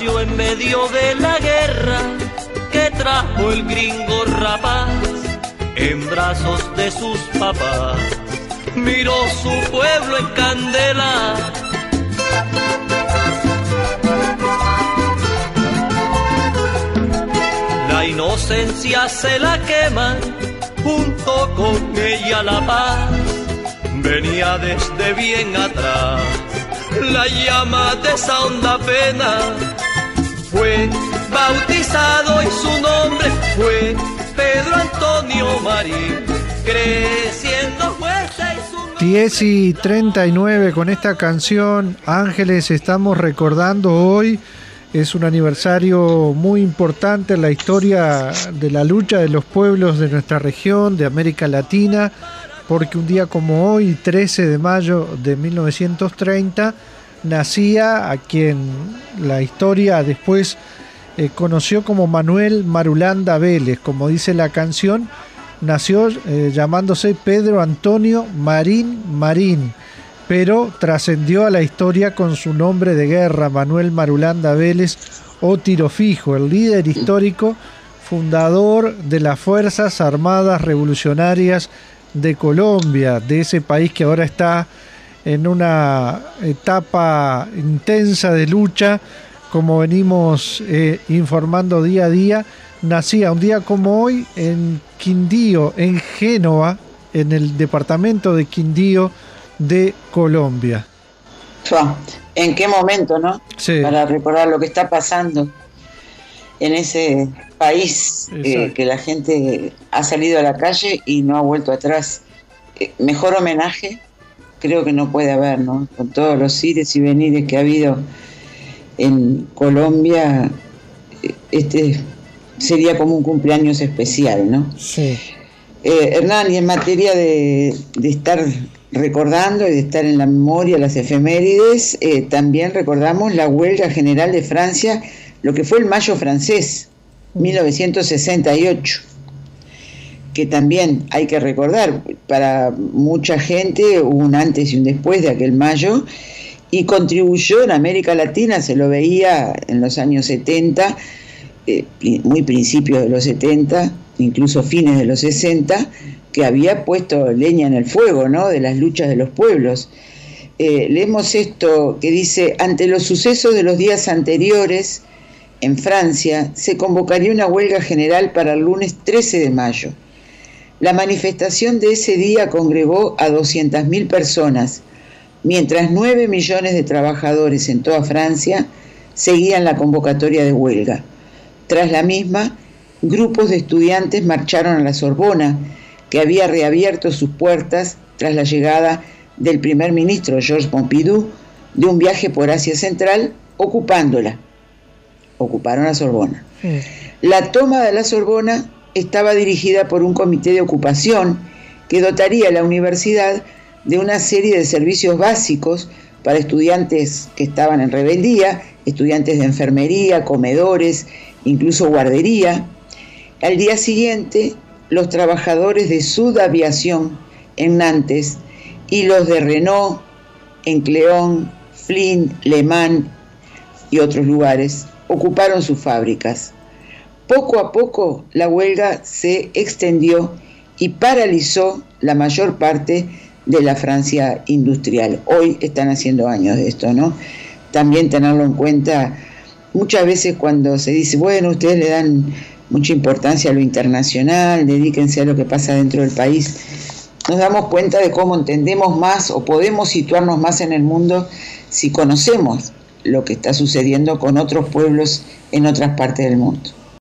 nació en medio de la guerra que trajo el gringo rapaz en brazos de sus papás. Miró su pueblo en candela. La inocencia se la quema, junto con ella la paz. Venía desde bien atrás la llama de esa honda pena. Fue bautizado y su nombre fue Pedro Antonio Marín, creciendo fuerte y su... 10:39 con esta canción, Ángeles, estamos recordando hoy. Es un aniversario muy importante en la historia de la lucha de los pueblos de nuestra región, de América Latina, porque un día como hoy, 13 de mayo de 1930, nacía a quien la historia después conoció como Manuel Marulanda Vélez. Como dice la canción, nació llamándose Pedro Antonio Marín, pero trascendió a la historia con su nombre de guerra, Manuel Marulanda Vélez o Tiro Fijo, el líder histórico, fundador de las Fuerzas Armadas Revolucionarias de Colombia, de ese país que ahora está en una etapa intensa de lucha, como venimos informando día a día. Nacía un día como hoy en Quindío, en Génova, en el departamento de Quindío de Colombia. ¿En qué momento, no? Sí. Para recordar lo que está pasando en ese país, que la gente ha salido a la calle y no ha vuelto atrás. Mejor homenaje creo que no puede haber, ¿no? Con todos los ires y venires que ha habido en Colombia, este sería como un cumpleaños especial, ¿no? Sí. Hernán, y en materia de estar recordando y de estar en la memoria las efemérides, también recordamos la huelga general de Francia, lo que fue el Mayo francés, 1968, que también hay que recordar. Para mucha gente hubo un antes y un después de aquel Mayo, y contribuyó en América Latina, se lo veía en los años 70, muy principios de los 70, incluso fines de los 60, que había puesto leña en el fuego, ¿no?, de las luchas de los pueblos. Leemos esto que dice: ante los sucesos de los días anteriores, en Francia, se convocaría una huelga general para el lunes 13 de mayo. La manifestación de ese día congregó a 200.000 personas, mientras 9 millones de trabajadores en toda Francia seguían la convocatoria de huelga. Tras la misma, grupos de estudiantes marcharon a la Sorbona, que había reabierto sus puertas tras la llegada del primer ministro Georges Pompidou de un viaje por Asia Central, ocupándola. Ocuparon la Sorbona. Sí. La toma de la Sorbona estaba dirigida por un comité de ocupación que dotaría a la universidad de una serie de servicios básicos para estudiantes que estaban en rebeldía, estudiantes de enfermería, comedores, incluso guardería. Al día siguiente, los trabajadores de Sud Aviación en Nantes y los de Renault en Cleón, Flins, Le Mans y otros lugares ocuparon sus fábricas. Poco a poco la huelga se extendió y paralizó la mayor parte de la Francia industrial. Hoy están haciendo años de esto, ¿no? También tenerlo en cuenta. Muchas veces cuando se dice, bueno, ustedes le dan mucha importancia a lo internacional, dedíquense a lo que pasa dentro del país, nos damos cuenta de cómo entendemos más o podemos situarnos más en el mundo si conocemos lo que está sucediendo con otros pueblos en otras partes del mundo.